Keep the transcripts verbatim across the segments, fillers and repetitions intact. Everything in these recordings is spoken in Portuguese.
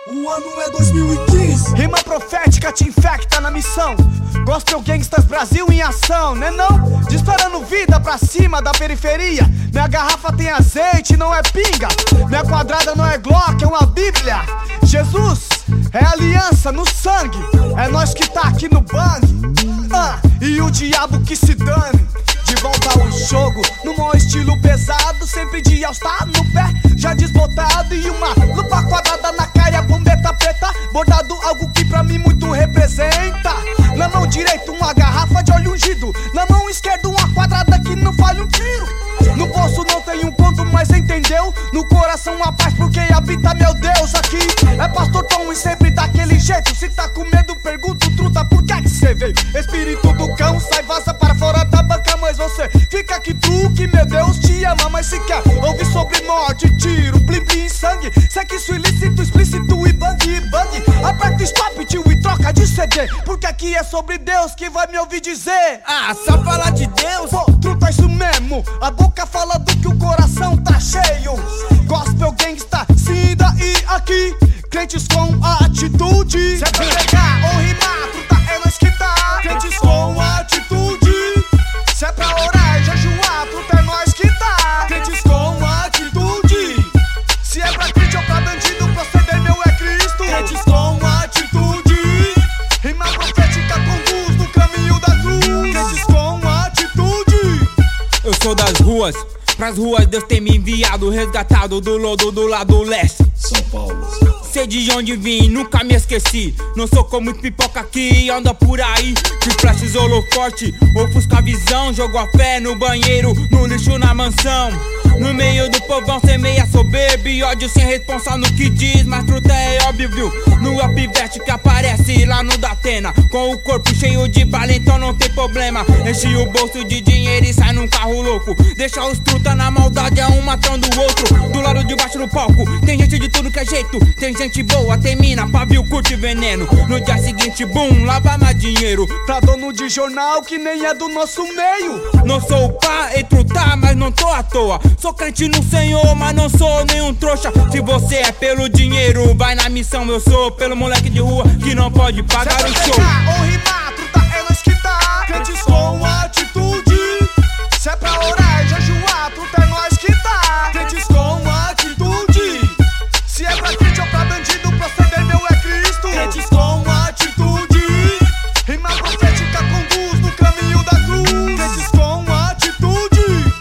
O ano é dois mil e quinze. Rima profética te infecta na missão. Gospel Gangsters Brasil em ação, né não? Disparando vida pra cima da periferia. Minha garrafa tem azeite, não é pinga. Minha quadrada não é Glock, é uma bíblia. Jesus é aliança no sangue. É nós que tá aqui no bang. ah, E o diabo que se dane. De volta ao jogo, no maior estilo pesado. Sempre de all-star no pé, já desbotado. E uma lupa quadrada na cara, bombeta preta. Bordado, algo que pra mim muito representa. Na mão direita uma garrafa de óleo ungido. Na mão esquerda uma quadrada que não falha um tiro. No bolso não tem um ponto, mas entendeu? No coração a paz porque habita meu Deus aqui. É pastor Tom e sempre daquele jeito. Se tá com medo pergunto, truta, por que que cê veio? Espírito do cão, sai, vaza para fora da banca. Mas você fica aqui tu que meu Deus te ama. Mas se quer ouvir sobre morte, tiro, blim blim e sangue, sexo ilícito, explícito e bang bang. Aperta stop, tio, e troca de C D. Porque aqui é sobre Deus que vai me ouvir dizer. Ah, só falar de Deus? Pô, truta, isso mesmo. A boca fala do que o coração tá cheio. Gospel Gangsta, sim, daí aqui. Crentes com atitude. Se é pra pegar ou rimar, truta, é nós que tá. Crentes com atitude. Se é pra orar e jejuar, truta, é nós que tá. Crentes com atitude. Se é pra crente ou pra bandido, proceder meu é Cristo. Crentes com atitude. Rima profética conduz no caminho da cruz. Crentes com atitude. Eu sou das ruas, pras ruas Deus tem me enviado. Resgatado do lodo do lado leste, São Paulo. sei de onde vim, nunca me esqueci. Não sou como pipoca que anda por aí. Que flashes holoforte, ofusca a visão. Jogo a fé no banheiro, no lixo na mansão. No meio do povão semeia soberba e ódio sem responsa no que diz. Mas truta é óbvio, viu? No upvest que aparece lá no Datena. Com o corpo cheio de bala, então não tem problema. Enche o bolso de dinheiro e sai num carro louco. Deixa os truta na maldade, é um matando o outro. Do lado de baixo do palco, tem gente de tudo que é jeito. Tem gente boa, tem mina, pavio, curte veneno. No dia seguinte, bum, lava mais dinheiro. Pra dono de jornal que nem é do nosso meio. Não sou o pá e truta, mas não tô à toa. Sou crente no Senhor, mas não sou nenhum trouxa. Se você é pelo dinheiro, vai na missão. Eu sou pelo moleque de rua que não pode pagar o show. Se é pra ou rimar, truta, é nós que tá. Crentes com atitude. Se é pra orar e jejuar, truta, é nós que tá. Crentes com atitude. Se é pra crente ou pra bandido, proceder meu é Cristo. Crentes com atitude. Rima profética conduz no caminho da cruz. Crentes com atitude.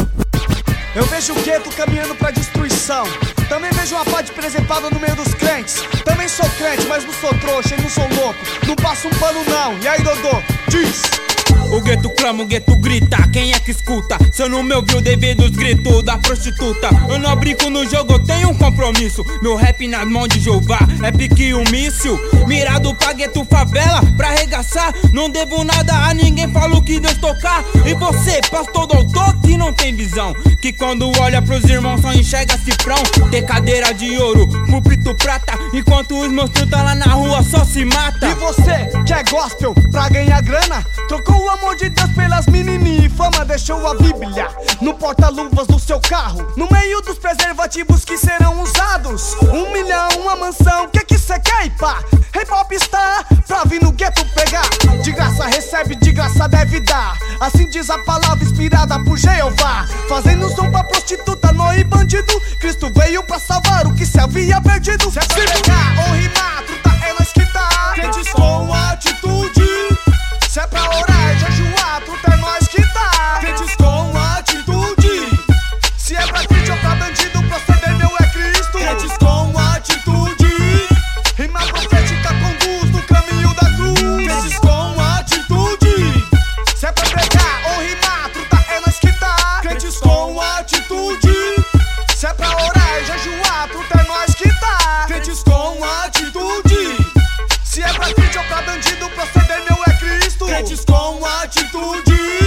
Eu vejo o gueto caminhando pra destruição. Também vejo uma pá de preservada no meio dos crentes. Também sou crente, mas não sou trouxa e não sou louco. Não passo um pano não, e aí Dodô, diz. O gueto clama, o gueto grita, quem é que escuta? Se eu não me ouviu devido aos gritos da prostituta. Eu não brinco no jogo, eu tenho um compromisso. Meu rap nas mãos de Jeová é pique um míssil. Mirado pra gueto favela, pra arregaçar. Não devo nada a ninguém, falo que Deus tocar. E você, pastor doutor, que não tem visão. Que quando olha pros irmãos só enxerga cifrão. Tem cadeira de ouro, púlpito prata. Enquanto os meus truta lá na rua só se mata. E você, que é gospel pra ganhar grana, trocou o amor de Deus pelas menininhas e fama, deixou a Bíblia no porta-luvas do seu carro, no meio dos preservativos que serão usados. Um milhão, uma mansão, que que cê quer, pá? Hip-hop está pra vir no gueto pegar. De graça recebe, de graça deve dar. Assim diz a palavra inspirada por Jeová. Fazendo som pra prostituta, nó e bandido. Cristo veio pra salvar o que se havia perdido. Se é pra pegar ou rimar, truta, é nós que tá. Crentes com atitude. Se é pra orar e jejuar, truta, é nós que tá. Crentes com atitude. Se é pra crente ou pra bandido, proceder meu é Cristo. Crentes com atitude. Rima profética conduz no caminho da cruz. Crentes com atitude. Se é pra pregar ou rimar, truta, é nós que tá. Crentes com atitude. Se é pra orar e jejuar, truta, é nós que tá. Crentes com atitude. Se é pra crente ou pra bandido, proceder meu é Cristo. Crentes com atitude.